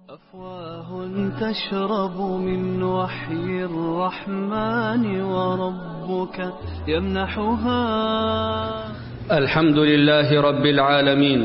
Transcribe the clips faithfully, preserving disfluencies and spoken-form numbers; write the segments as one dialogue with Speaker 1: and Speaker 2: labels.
Speaker 1: أفواه تشرب من وحي الرحمن وربك يمنحها.
Speaker 2: الحمد لله رب العالمين،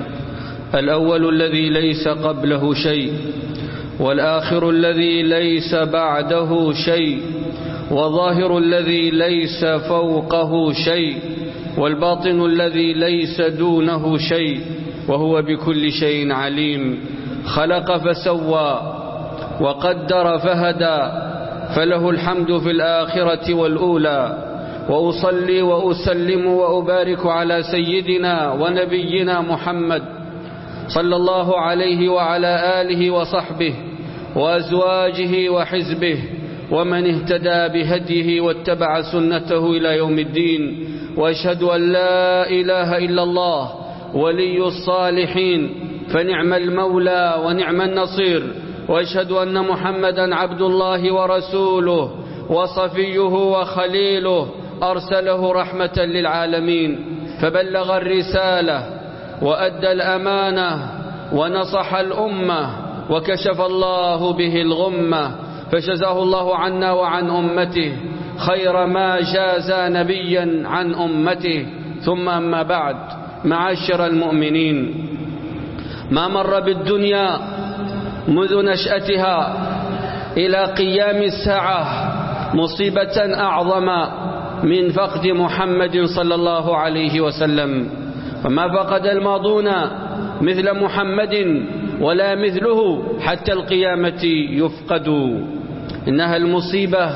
Speaker 2: الأول الذي ليس قبله شيء، والآخر الذي ليس بعده شيء، وظاهر الذي ليس فوقه شيء، والباطن الذي ليس دونه شيء، وهو بكل شيء عليم. خلق فسوى وقدر فهدى، فله الحمد في الآخرة والأولى. وأصلي وأسلم وأبارك على سيدنا ونبينا محمد صلى الله عليه وعلى آله وصحبه وأزواجه وحزبه ومن اهتدى بهديه واتبع سنته إلى يوم الدين. وأشهد أن لا إله إلا الله ولي الصالحين، فنعم المولى ونعم النصير. وأشهد أن محمدا عبد الله ورسوله وصفيه وخليله، أرسله رحمة للعالمين، فبلغ الرسالة وأدى الأمانة ونصح الأمة، وكشف الله به الغمة، فجزاه الله عنا وعن أمته خير ما جاز نبيا عن أمته. ثم أما بعد، معاشر المؤمنين، ما مر بالدنيا منذ نشأتها إلى قيام الساعة مصيبة أعظم من فقد محمد صلى الله عليه وسلم، وما فقد الماضون مثل محمد ولا مثله حتى القيامة يفقد. إنها المصيبة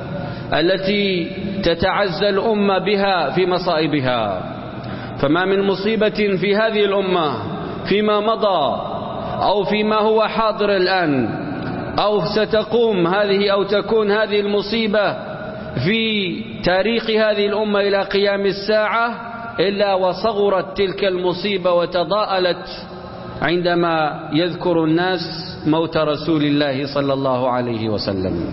Speaker 2: التي تتعزى الأمة بها في مصائبها، فما من مصيبة في هذه الأمة فيما مضى أو فيما هو حاضر الآن أو ستقوم هذه أو تكون هذه المصيبة في تاريخ هذه الأمة إلى قيام الساعة إلا وصغرت تلك المصيبة وتضاءلت عندما يذكر الناس موت رسول الله صلى الله عليه وسلم.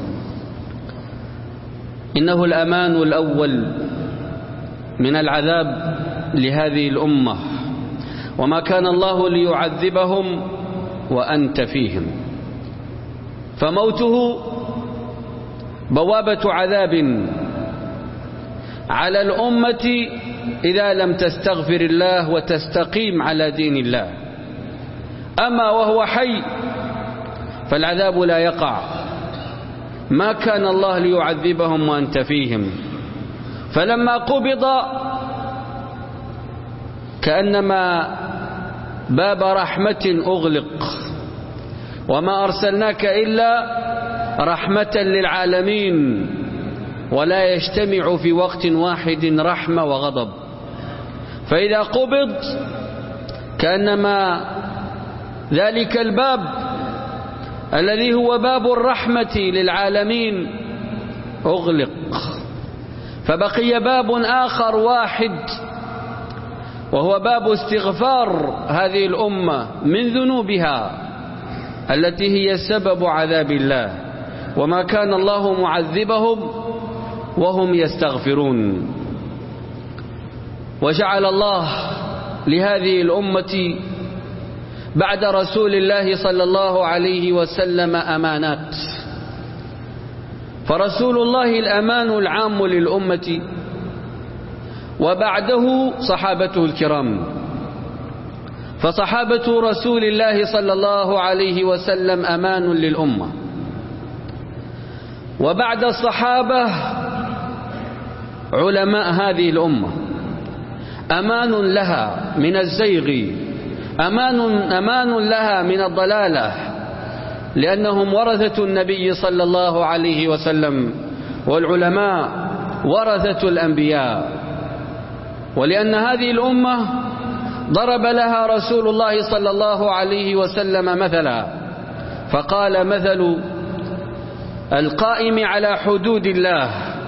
Speaker 2: إنه الأمان الأول من العذاب لهذه الأمة، وما كان الله ليعذبهم وأنت فيهم، فموته بوابة عذاب على الأمة إذا لم تستغفر الله وتستقيم على دين الله. أما وهو حي فالعذاب لا يقع، ما كان الله ليعذبهم وأنت فيهم. فلما قبض كأنما باب رحمة أغلق، وما أرسلناك إلا رحمة للعالمين، ولا يجتمع في وقت واحد رحمة وغضب. فإذا قبض كأنما ذلك الباب الذي هو باب الرحمة للعالمين أغلق، فبقي باب آخر واحد، وهو باب استغفار هذه الأمة من ذنوبها التي هي سبب عذاب الله، وما كان الله معذبهم وهم يستغفرون. وجعل الله لهذه الأمة بعد رسول الله صلى الله عليه وسلم أمانات، فرسول الله الأمان العام للأمة، وبعده صحابته الكرام. فصحابة رسول الله صلى الله عليه وسلم أمان للأمة، وبعد الصحابة علماء هذه الأمة أمان لها من الزيغ، أمان, أمان لها من الضلالة، لأنهم ورثة النبي صلى الله عليه وسلم، والعلماء ورثة الأنبياء. ولأن هذه الأمة ضرب لها رسول الله صلى الله عليه وسلم مثلا، فقال: مثل القائم على حدود الله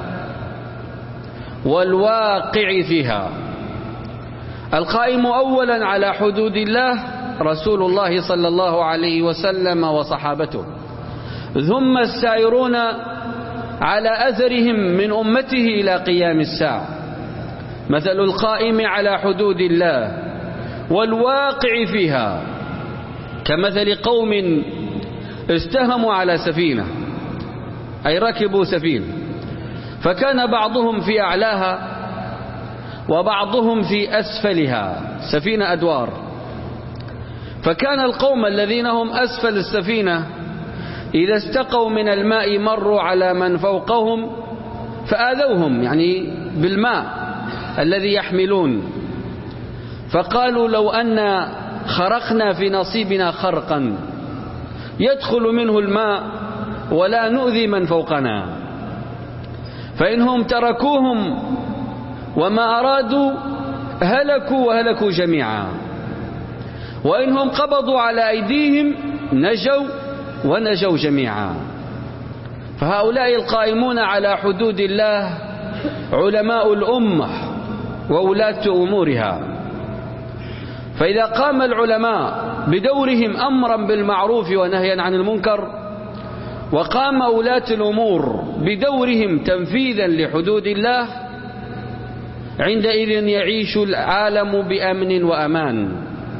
Speaker 2: والواقع فيها. القائم أولا على حدود الله رسول الله صلى الله عليه وسلم وصحابته، ثم السائرون على أثرهم من أمته إلى قيام الساعة. مثل القائم على حدود الله والواقع فيها كمثل قوم استهموا على سفينة، أي ركبوا سفينة، فكان بعضهم في أعلاها وبعضهم في أسفلها، سفينة أدوار. فكان القوم الذين هم أسفل السفينة إذا استقوا من الماء مروا على من فوقهم فآذوهم، يعني بالماء الذي يحملون، فقالوا لو أن خرقنا في نصيبنا خرقا يدخل منه الماء ولا نؤذي من فوقنا، فإنهم تركوهم وما أرادوا هلكوا وهلكوا جميعا، وإنهم قبضوا على أيديهم نجوا ونجوا جميعا. فهؤلاء القائمون على حدود الله علماء الأمة وولاة أمورها، فإذا قام العلماء بدورهم أمرا بالمعروف ونهيا عن المنكر، وقام ولاة الأمور بدورهم تنفيذا لحدود الله، عندئذ يعيش العالم بأمن وأمان،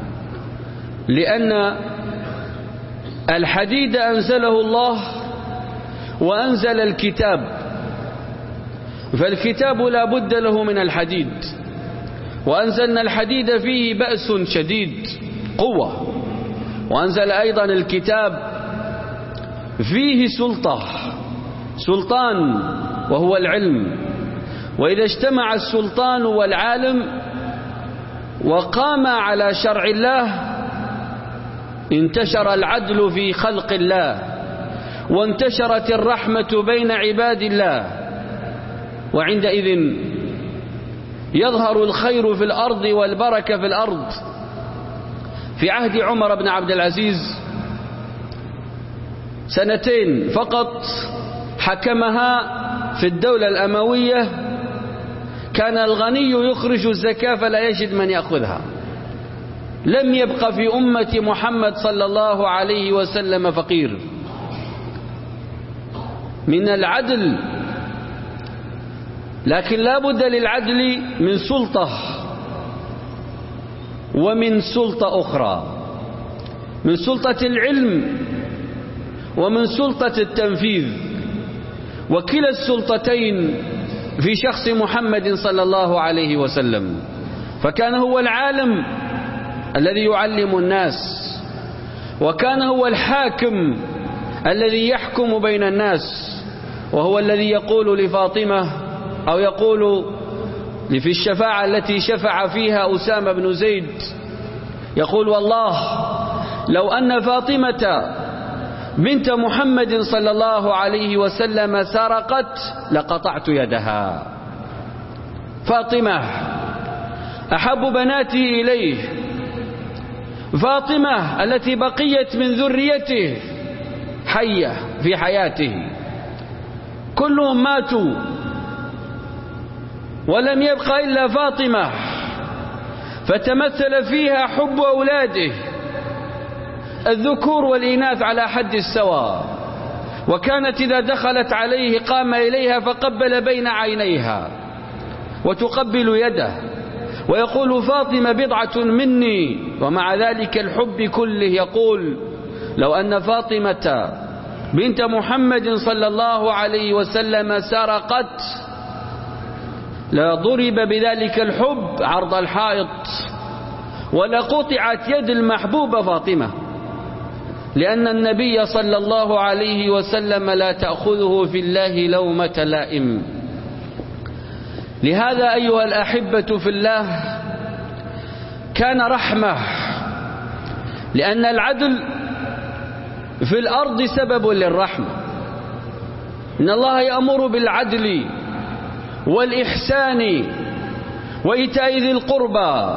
Speaker 2: لأن الحديد أنزله الله وأنزل الكتاب، فالكتاب لا بد له من الحديد، وأنزلنا الحديد فيه بأس شديد قوة، وأنزل أيضا الكتاب فيه سلطة سلطان وهو العلم، وإذا اجتمع السلطان والعالم وقام على شرع الله انتشر العدل في خلق الله، وانتشرت الرحمة بين عباد الله، وعندئذ يظهر الخير في الأرض والبركة في الأرض. في عهد عمر بن عبد العزيز سنتين فقط حكمها في الدولة الأموية، كان الغني يخرج الزكاة فلا يجد من يأخذها، لم يبق في أمة محمد صلى الله عليه وسلم فقير. من العدل، لكن لا بد للعدل من سلطة ومن سلطة أخرى، من سلطة العلم ومن سلطة التنفيذ، وكلا السلطتين في شخص محمد صلى الله عليه وسلم، فكان هو العالم الذي يعلم الناس، وكان هو الحاكم الذي يحكم بين الناس، وهو الذي يقول لفاطمة أو يقول في الشفاعة التي شفع فيها أسامة بن زيد، يقول والله لو أن فاطمة بنت محمد صلى الله عليه وسلم سرقت لقطعت يدها. فاطمة أحب بناته إليه، فاطمة التي بقيت من ذريته حية في حياته، كلهم ماتوا ولم يبق إلا فاطمة، فتمثل فيها حب أولاده الذكور والإناث على حد السواء، وكانت إذا دخلت عليه قام إليها فقبل بين عينيها وتقبل يده ويقول فاطمة بضعة مني، ومع ذلك الحب كله يقول لو أن فاطمة بنت محمد صلى الله عليه وسلم سرقت لضرب بذلك الحب عرض الحائط ولقطعت يد المحبوبة فاطمة، لأن النبي صلى الله عليه وسلم لا تأخذه في الله لومة لائم. لهذا أيها الأحبة في الله كان رحمة، لأن العدل في الأرض سبب للرحمة. إن الله يأمر بالعدل والإحسان وإيتاء ذي القربى،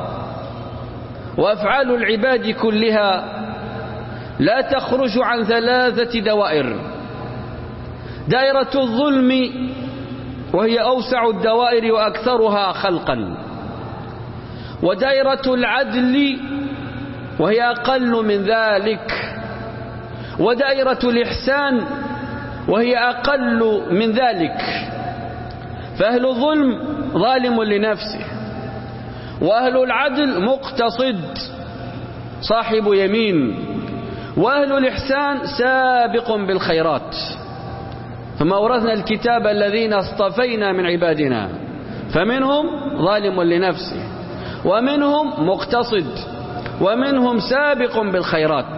Speaker 2: وأفعال العباد كلها لا تخرج عن ثلاثة دوائر: دائرة الظلم وهي أوسع الدوائر وأكثرها خلقا، ودائرة العدل وهي أقل من ذلك، ودائرة الإحسان وهي أقل من ذلك. فأهل الظلم ظالم لنفسه، وأهل العدل مقتصد صاحب يمين، وأهل الإحسان سابق بالخيرات. فما أورثنا الكتاب الذين اصطفينا من عبادنا فمنهم ظالم لنفسه ومنهم مقتصد ومنهم سابق بالخيرات.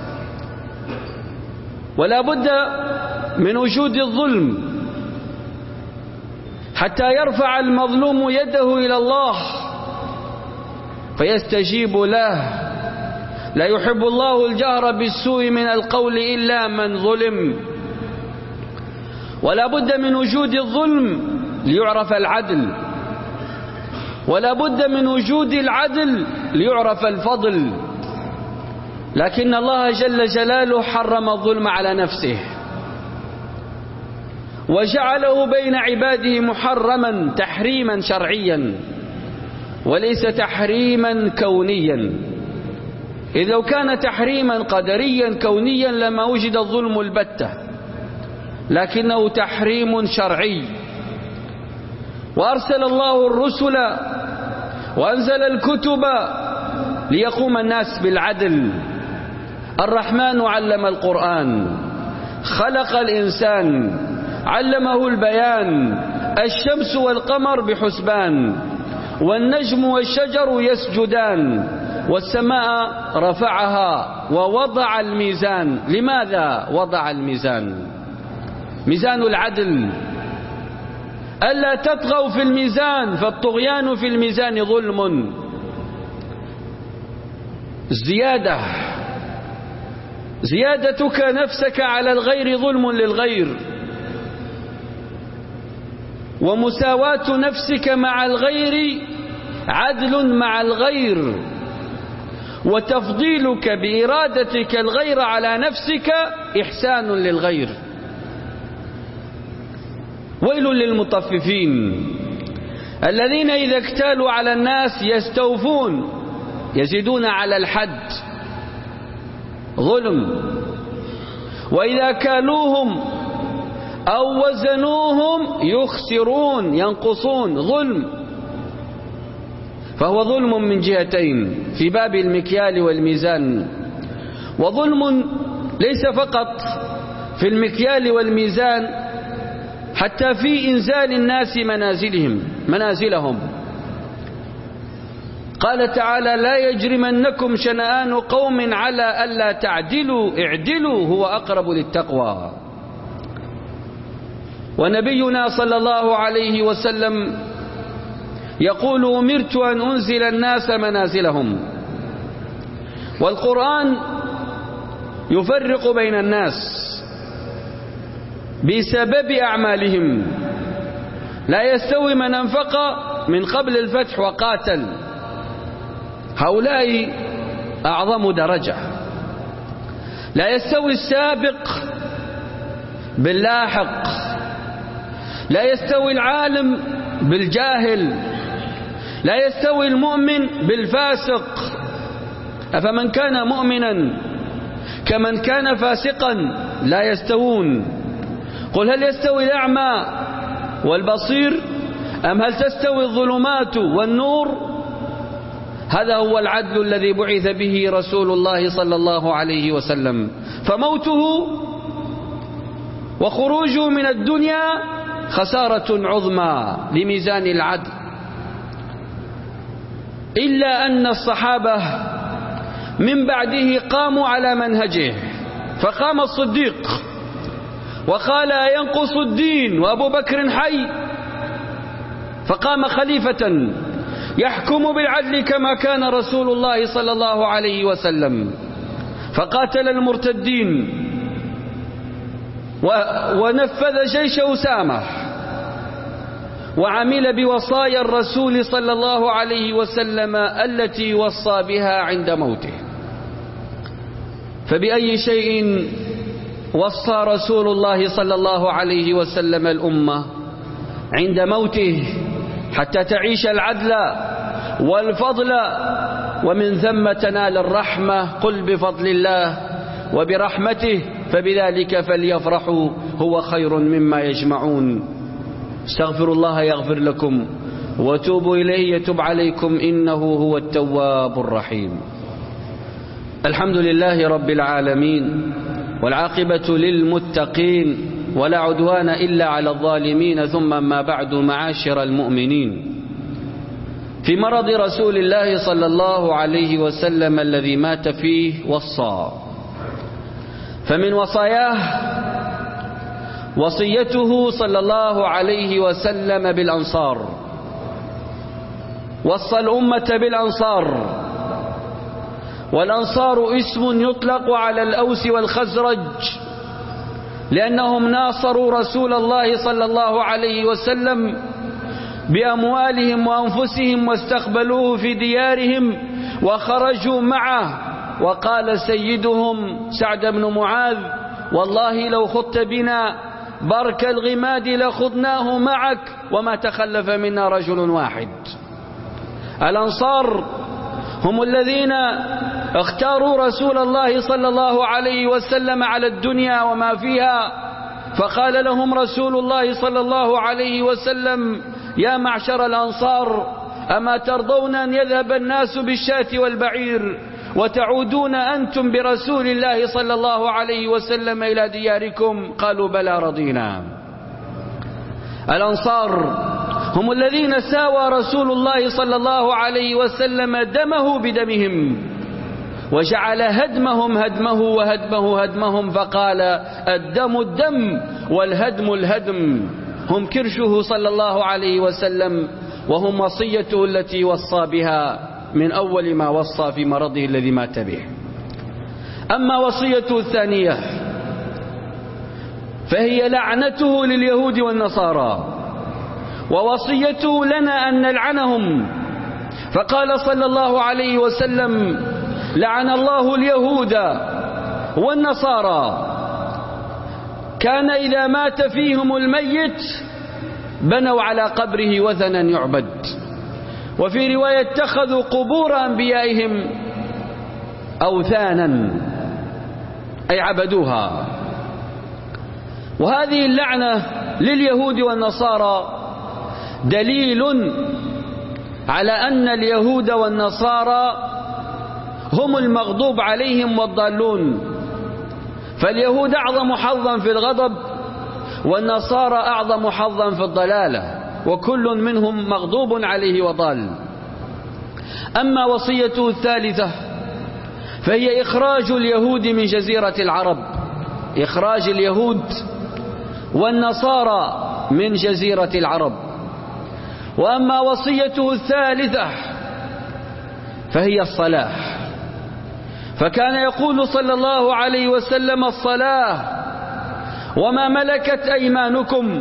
Speaker 2: ولا بد من وجود الظلم حتى يرفع المظلوم يده إلى الله فيستجيب له. لا يحب الله الجهر بالسوء من القول إلا من ظلم. ولا بد من وجود الظلم ليعرف العدل، ولا بد من وجود العدل ليعرف الفضل. لكن الله جل جلاله حرم الظلم على نفسه وجعله بين عباده محرما تحريما شرعيا وليس تحريما كونيا. إذ لو كان تحريما قدريا كونيا لما وجد الظلم البتة، لكنه تحريم شرعي. وأرسل الله الرسل وأنزل الكتب ليقوم الناس بالعدل. الرحمن علم القرآن، خلق الإنسان، علمه البيان. الشمس والقمر بحسبان، والنجم والشجر يسجدان، والسماء رفعها ووضع الميزان. لماذا وضع الميزان؟ ميزان العدل، ألا تطغوا في الميزان فالطغيان في الميزان ظلم. زيادة زيادتك نفسك على الغير ظلم للغير، ومساواة نفسك مع الغير عدل مع الغير، وتفضيلك بإرادتك الغير على نفسك إحسان للغير. ويل للمطففين الذين إذا اكتالوا على الناس يستوفون يزيدون على الحد، ظلم. وإذا كالوهم أو وزنوهم يخسرون ينقصون، ظلم. فهو ظلم من جهتين في باب المكيال والميزان. وظلم ليس فقط في المكيال والميزان، حتى في إنزال الناس منازلهم منازلهم. قال تعالى: لا يجرمنكم شنآن قوم على ألا تعدلوا اعدلوا هو أقرب للتقوى. ونبينا صلى الله عليه وسلم يقول: أمرت أن أنزل الناس منازلهم. والقرآن يفرق بين الناس بسبب أعمالهم. لا يستوي من أنفق من قبل الفتح وقاتل، هؤلاء أعظم درجة. لا يستوي السابق باللاحق، لا يستوي العالم بالجاهل، لا يستوي المؤمن بالفاسق. أفمن كان مؤمنا كمن كان فاسقا لا يستوون. قل هل يستوي الأعمى والبصير أم هل تستوي الظلمات والنور؟ هذا هو العدل الذي بعث به رسول الله صلى الله عليه وسلم. فموته وخروجه من الدنيا خسارة عظمى لميزان العدل. إلا أن الصحابة من بعده قاموا على منهجه، فقام الصديق وقال: ينقص الدين وأبو بكر حي، فقام خليفة يحكم بالعدل كما كان رسول الله صلى الله عليه وسلم، فقاتل المرتدين ونفذ جيش أسامة وعمل بوصايا الرسول صلى الله عليه وسلم التي وصى بها عند موته. فبأي شيء وصى رسول الله صلى الله عليه وسلم الأمة عند موته حتى تعيش العدل والفضل ومن ثم تنال الرحمة؟ قل بفضل الله وبرحمته فبذلك فليفرحوا هو خير مما يجمعون. استغفروا الله يغفر لكم وتوبوا إليه يتوب عليكم إنه هو التواب الرحيم. الحمد لله رب العالمين، والعاقبة للمتقين، ولا عدوان إلا على الظالمين. ثم ما بعد، معاشر المؤمنين، في مرض رسول الله صلى الله عليه وسلم الذي مات فيه وصى، فمن وصاياه وصيته صلى الله عليه وسلم بالأنصار. وصى الأمة بالأنصار، والأنصار اسم يطلق على الأوس والخزرج، لأنهم ناصروا رسول الله صلى الله عليه وسلم بأموالهم وأنفسهم، واستقبلوه في ديارهم وخرجوا معه. وقال سيدهم سعد بن معاذ: والله لو خضت بنا برك الغماد لخضناه معك، وما تخلف منا رجل واحد. الأنصار هم الذين اختاروا رسول الله صلى الله عليه وسلم على الدنيا وما فيها، فقال لهم رسول الله صلى الله عليه وسلم: يا معشر الأنصار، أما ترضون أن يذهب الناس بالشاة والبعير وتعودون أنتم برسول الله صلى الله عليه وسلم إلى دياركم؟ قالوا: بلى رضينا. الأنصار هم الذين ساوى رسول الله صلى الله عليه وسلم دمه بدمهم، وجعل هدمهم هدمه وهدمه هدمهم، فقال: الدم الدم والهدم الهدم. هم كرشه صلى الله عليه وسلم، وهم وصيته التي وصى بها من أول ما وصى في مرضه الذي مات به. أما وصيته الثانية فهي لعنته لليهود والنصارى، ووصيته لنا أن نلعنهم، فقال صلى الله عليه وسلم: لعن الله اليهود والنصارى، كان إذا مات فيهم الميت بنوا على قبره وثنا يعبد. وفي رواية: اتخذوا قبور أنبيائهم أوثانا، أي عبدوها. وهذه اللعنة لليهود والنصارى دليل على أن اليهود والنصارى هم المغضوب عليهم والضالون، فاليهود أعظم حظا في الغضب، والنصارى أعظم حظا في الضلالة، وكل منهم مغضوب عليه وضال. أما وصيته الثالثة فهي إخراج اليهود من جزيرة العرب، إخراج اليهود والنصارى من جزيرة العرب. وأما وصيته الثالثة فهي الصلاة، فكان يقول صلى الله عليه وسلم: الصلاة وما ملكت أيمانكم،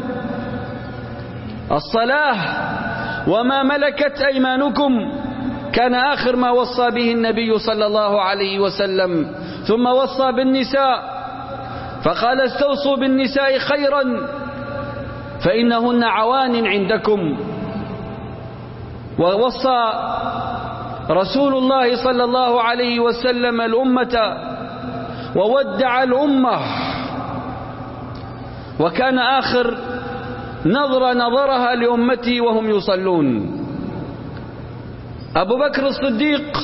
Speaker 2: الصلاة وما ملكت أيمانكم، كان آخر ما وصى به النبي صلى الله عليه وسلم. ثم وصى بالنساء فقال: استوصوا بالنساء خيرا فإنهن عوان عندكم. ووصى رسول الله صلى الله عليه وسلم الأمة وودع الأمة، وكان آخر نظر نظرها لأمتي وهم يصلون. أبو بكر الصديق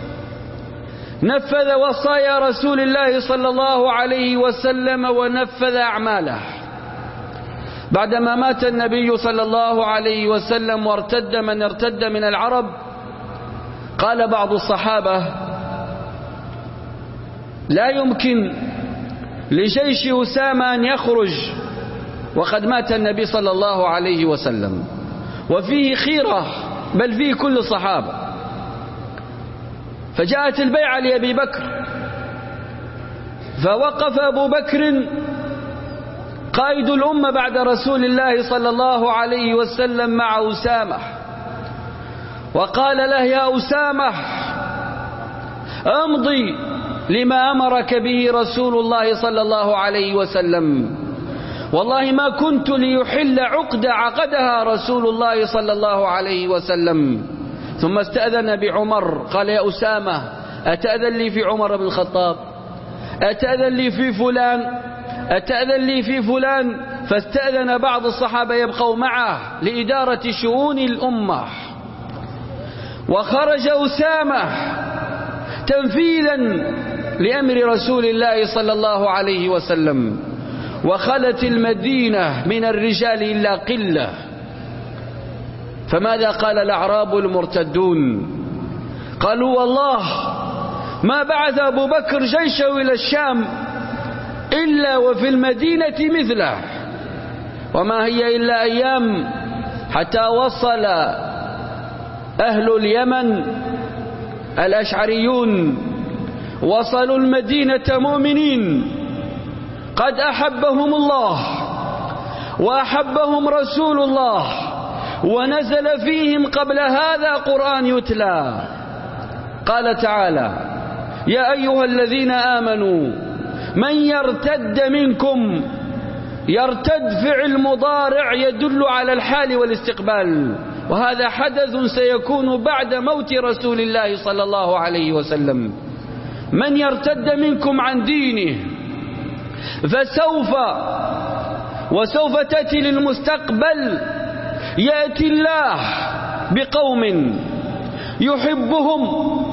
Speaker 2: نفذ وصايا رسول الله صلى الله عليه وسلم ونفذ أعماله. بعدما مات النبي صلى الله عليه وسلم وارتد من ارتد من العرب، قال بعض الصحابة: لا يمكن لجيش أسامة أن يخرج وقد مات النبي صلى الله عليه وسلم، وفيه خيرة بل فيه كل الصحابة. فجاءت البيعة لأبي بكر، فوقف أبو بكر قائد الأمة بعد رسول الله صلى الله عليه وسلم مع أسامة، وقال له: يا أسامة، امضي لما أمرك به رسول الله صلى الله عليه وسلم، والله ما كنت ليحل عقد عقدها رسول الله صلى الله عليه وسلم. ثم استأذن بعمر، قال: يا أسامة، أتأذن لي في عمر بن الخطاب؟ أتأذن لي في فلان؟ أتأذن لي في فلان؟ فاستأذن بعض الصحابة يبقوا معه لإدارة شؤون الأمة. وخرج أسامة تنفيذا لأمر رسول الله صلى الله عليه وسلم، وخلت المدينة من الرجال إلا قلة. فماذا قال الأعراب المرتدون؟ قالوا والله ما بعث أبو بكر جيشه إلى الشام إلا وفي المدينة مثله، وما هي إلا أيام حتى وصل أهل اليمن الأشعريون وصلوا المدينة مؤمنين قد أحبهم الله وأحبهم رسول الله، ونزل فيهم قبل هذا قرآن يتلى. قال تعالى: يا أيها الذين آمنوا من يرتد منكم. يرتد فعل مضارع يدل على الحال والاستقبال، وهذا حدث سيكون بعد موت رسول الله صلى الله عليه وسلم. من يرتد منكم عن دينه فسوف وسوف تأتي للمستقبل يأتي الله بقوم يحبهم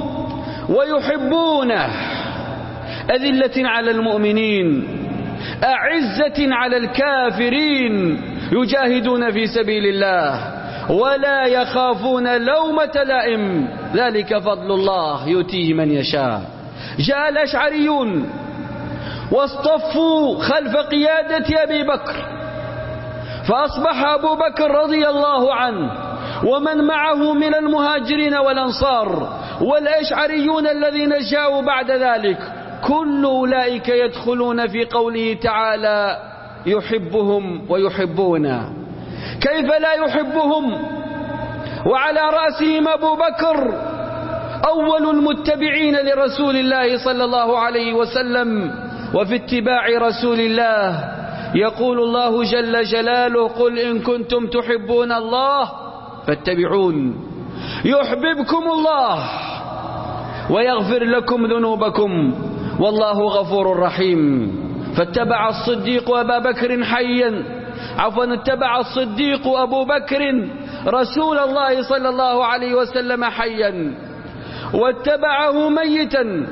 Speaker 2: ويحبونه، أذلة على المؤمنين أعزة على الكافرين، يجاهدون في سبيل الله ولا يخافون لومة لائم، ذلك فضل الله يؤتيه من يشاء. جاء الأشعريون واصطفوا خلف قيادة أبي بكر، فأصبح أبو بكر رضي الله عنه ومن معه من المهاجرين والأنصار والأشعريون الذين جاءوا بعد ذلك، كل أولئك يدخلون في قوله تعالى: يحبهم ويحبونه. كيف لا يحبهم وعلى رأسهم أبو بكر أول المتبعين لرسول الله صلى الله عليه وسلم؟ وفي اتباع رسول الله يقول الله جل جلاله: قل إن كنتم تحبون الله فاتبعون يحببكم الله ويغفر لكم ذنوبكم والله غفور رحيم. فاتبع الصديق أبا بكر حيا عفوا اتبع الصديق أبو بكر رسول الله صلى الله عليه وسلم حيا واتبعه ميتا.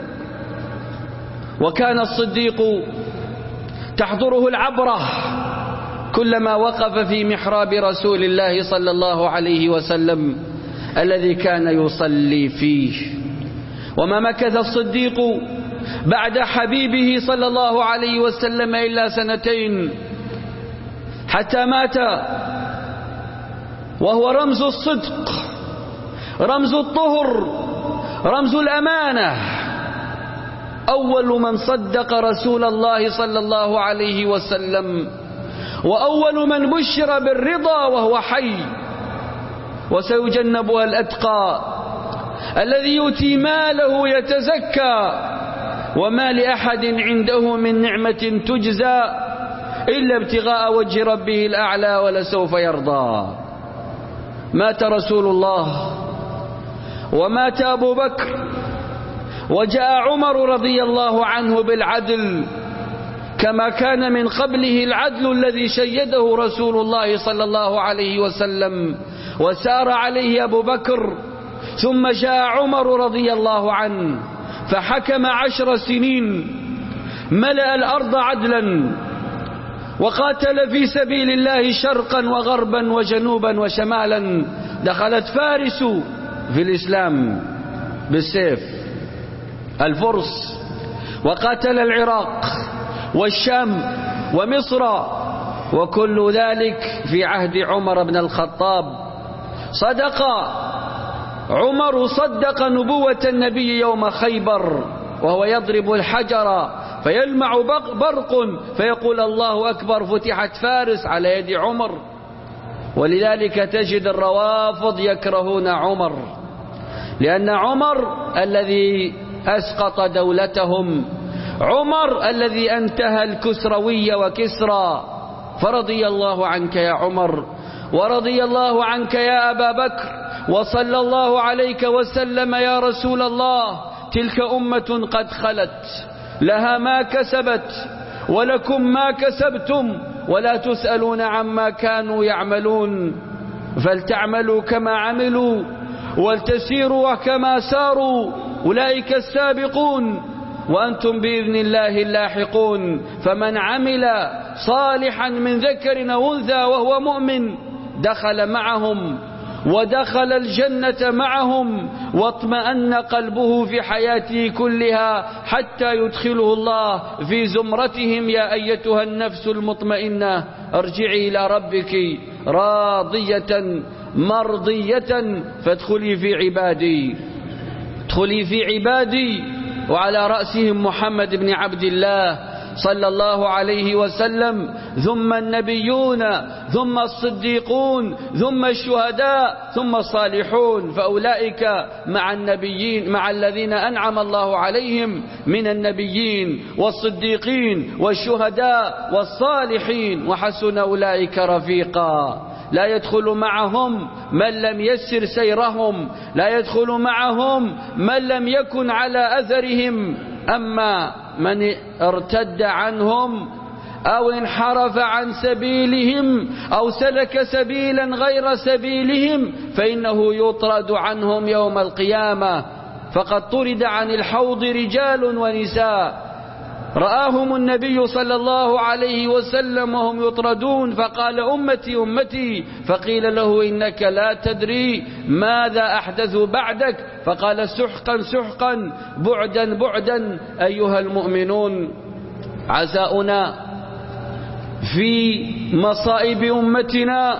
Speaker 2: وكان الصديق تحضره العبرة كلما وقف في محراب رسول الله صلى الله عليه وسلم الذي كان يصلي فيه. وما مكث الصديق بعد حبيبه صلى الله عليه وسلم إلا سنتين حتى مات وهو رمز الصدق، رمز الطهر، رمز الأمانة، أول من صدق رسول الله صلى الله عليه وسلم، وأول من بشر بالرضا وهو حي. وسيجنبها الأتقى الذي يؤتي ماله يتزكى، وما لأحد عنده من نعمة تجزى إلا ابتغاء وجه ربه الأعلى ولسوف يرضى. مات رسول الله ومات أبو بكر، وجاء عمر رضي الله عنه بالعدل كما كان من قبله العدل الذي شيده رسول الله صلى الله عليه وسلم وسار عليه أبو بكر. ثم جاء عمر رضي الله عنه فحكم عشر سنين، ملأ الأرض عدلا، وقاتل في سبيل الله شرقا وغربا وجنوبا وشمالا. دخلت فارس في الإسلام بالسيف، الفرس، وقاتل العراق والشام ومصر، وكل ذلك في عهد عمر بن الخطاب. صدق عمر، صدق نبوة النبي يوم خيبر وهو يضرب الحجر فيلمع برق فيقول الله أكبر، فتحت فارس على يد عمر. ولذلك تجد الروافض يكرهون عمر، لأن عمر الذي أسقط دولتهم، عمر الذي انتهى الكسروي وكسرى. فرضي الله عنك يا عمر، ورضي الله عنك يا أبا بكر، وصلى الله عليك وسلم يا رسول الله. تلك أمة قد خلت، لها ما كسبت ولكم ما كسبتم ولا تسألون عما كانوا يعملون. فلتعملوا كما عملوا ولتسيروا كما ساروا، أولئك السابقون وأنتم بإذن الله اللاحقون. فمن عمل صالحا من ذكر أو أنثى وهو مؤمن دخل معهم ودخل الجنة معهم، واطمأن قلبه في حياته كلها حتى يدخله الله في زمرتهم. يا أيتها النفس المطمئنة ارجعي إلى ربك راضية مرضية فادخلي في عبادي، ادخلي في عبادي. وعلى رأسهم محمد بن عبد الله صلى الله عليه وسلم، ثم النبيون، ثم الصديقون، ثم الشهداء، ثم الصالحون. فأولئك مع النبيين، مع الذين أنعم الله عليهم من النبيين والصديقين والشهداء والصالحين، وحسن أولئك رفيقا. لا يدخل معهم من لم يسر سيرهم، لا يدخل معهم من لم يكن على أثرهم. أما من ارتد عنهم أو انحرف عن سبيلهم أو سلك سبيلا غير سبيلهم فإنه يطرد عنهم يوم القيامة. فقد طرد عن الحوض رجال ونساء رآهم النبي صلى الله عليه وسلم وهم يطردون فقال أمتي أمتي، فقيل له إنك لا تدري ماذا أحدثوا بعدك، فقال سحقا سحقا بعدا بعدا. أيها المؤمنون، عزاؤنا في مصائب أمتنا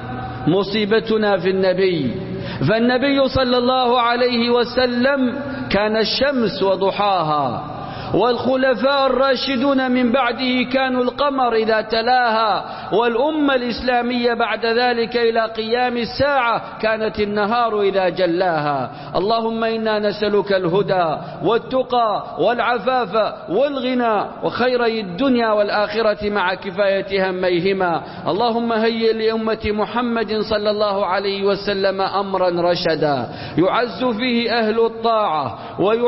Speaker 2: مصيبتنا في النبي. فالنبي صلى الله عليه وسلم كان الشمس وضحاها، والخلفاء الراشدون من بعده كانوا القمر إذا تلاها، والأمة الإسلامية بعد ذلك إلى قيام الساعة كانت النهار إذا جلاها. اللهم إنا نسألك الهدى والتقى والعفاف والغنى وخيري الدنيا والآخرة مع كفاية هميهما. اللهم هيئ لأمة محمد صلى الله عليه وسلم أمرا رشدا يعز فيه أهل الطاعة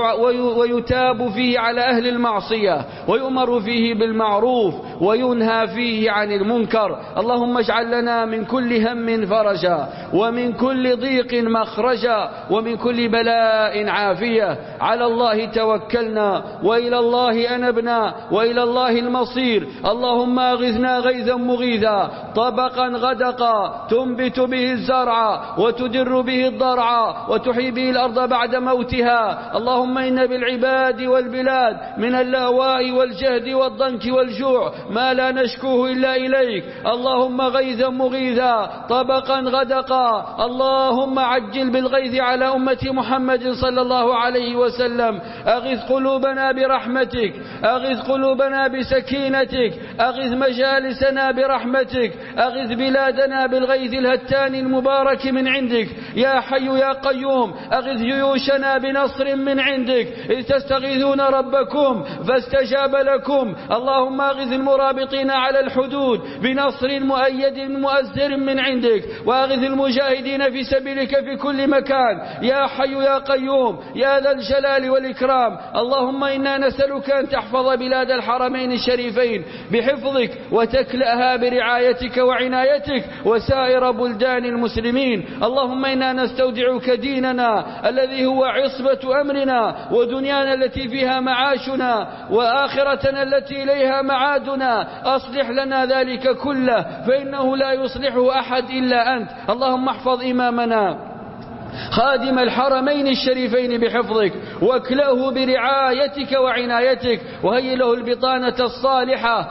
Speaker 2: ويتاب فيه على أهل المعصية، ويؤمر فيه بالمعروف وينهى فيه عن المنكر. اللهم اجعل لنا من كل هم فرجا، ومن كل ضيق مخرجا، ومن كل بلاء عافية. على الله توكلنا وإلى الله أنبنا وإلى الله المصير. اللهم أغثنا غيثا مغيثا طبقا غدقا تنبت به الزرع وتدر به الضرع وتحيي به الأرض بعد موتها. اللهم إن بالعباد والبلاد من اللهواء والجهد والضنك والجوع ما لا نشكوه إلا إليك. اللهم غيثا مغيثا طبقا غدقا. اللهم عجل بالغيث على أمة محمد صلى الله عليه وسلم. أغث قلوبنا برحمتك، أغث قلوبنا بسكينتك، أغث مجالسنا برحمتك، أغث بلادنا بالغيث الهتان المبارك من عندك. يا حي يا قيوم، أغث جيوشنا بنصر من عندك، إذ تستغيثون ربكم فاستجاب لكم. اللهم أغث المرابطين على الحدود بنصر مؤيد مؤزر من عندك، وأغث المجاهدين في سبيلك في كل مكان. يا حي يا قيوم يا ذا الجلال والإكرام. اللهم إنا نسألك أن تحفظ بلاد الحرمين الشريفين بحفظك وتكلأها برعايتك وعنايتك وسائر بلدان المسلمين. اللهم إنا نستودعك ديننا الذي هو عصبة أمرنا، ودنيانا التي فيها معاشنا، وآخرتنا التي إليها معادنا. أصلح لنا ذلك كله فإنه لا يصلحه أحد إلا أنت. اللهم احفظ إمامنا خادم الحرمين الشريفين بحفظك، واكله برعايتك وعنايتك، وهيئ له البطانة الصالحة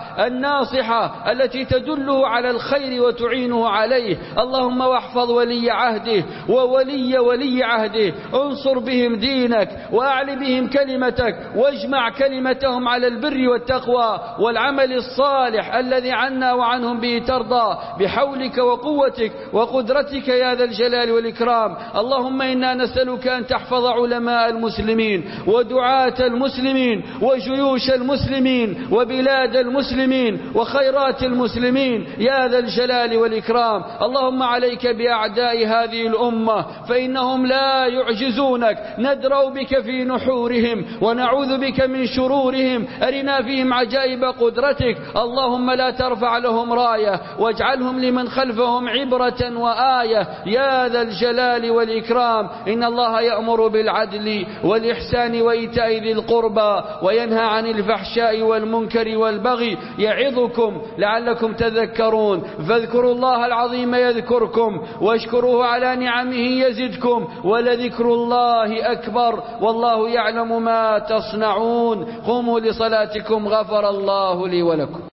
Speaker 2: الناصحة التي تدله على الخير وتعينه عليه. اللهم واحفظ ولي عهده وولي ولي عهده، انصر بهم دينك وأعل بهم كلمتك، واجمع كلمتهم على البر والتقوى والعمل الصالح الذي عنا وعنهم به ترضى، بحولك وقوتك وقدرتك يا ذا الجلال والإكرام. اللهم إنا نسألك أن تحفظ علماء المسلمين ودعاة المسلمين وجيوش المسلمين وبلاد المسلمين وخيرات المسلمين يا ذا الجلال والإكرام. اللهم عليك بأعداء هذه الأمة فإنهم لا يعجزونك، ندرأ بك في نحورهم ونعوذ بك من شرورهم. أرنا فيهم عجائب قدرتك. اللهم لا ترفع لهم راية، واجعلهم لمن خلفهم عبرة وآية يا ذا الجلال والإكرام. والإكرام. إن الله يأمر بالعدل والإحسان وإيتاء ذي القربى وينهى عن الفحشاء والمنكر والبغي يعظكم لعلكم تذكرون. فاذكروا الله العظيم يذكركم واشكروه على نعمه يزدكم ولذكر الله أكبر والله يعلم ما تصنعون. قوموا لصلاتكم غفر الله لي ولكم.